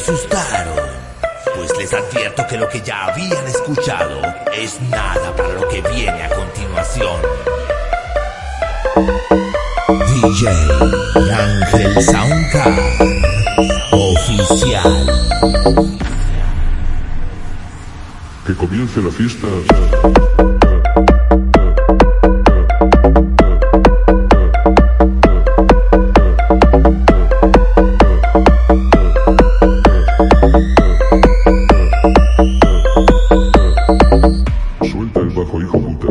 asustaron, pues les advierto que lo que ya habían escuchado es nada para lo que viene a continuación. DJ Ángel Soundcard Oficial. Que comience la fiesta. Suelta el bajo, hijo puta.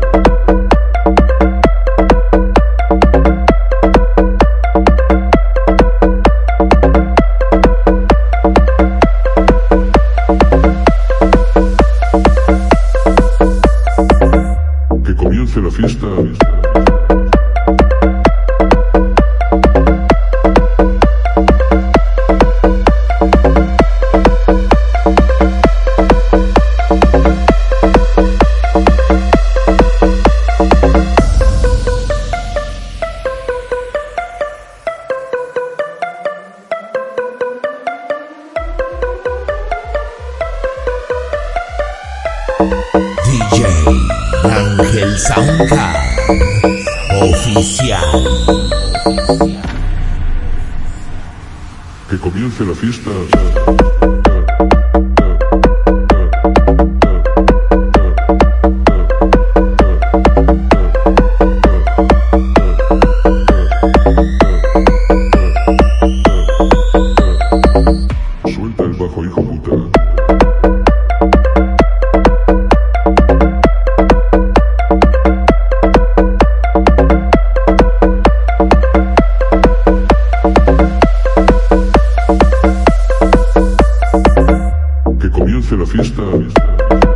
Que comience la fiesta. DJ Ángel Soundcard Oficial. Que comience la fiesta. Suelta el bajo, hijo puta. Que comience la fiesta.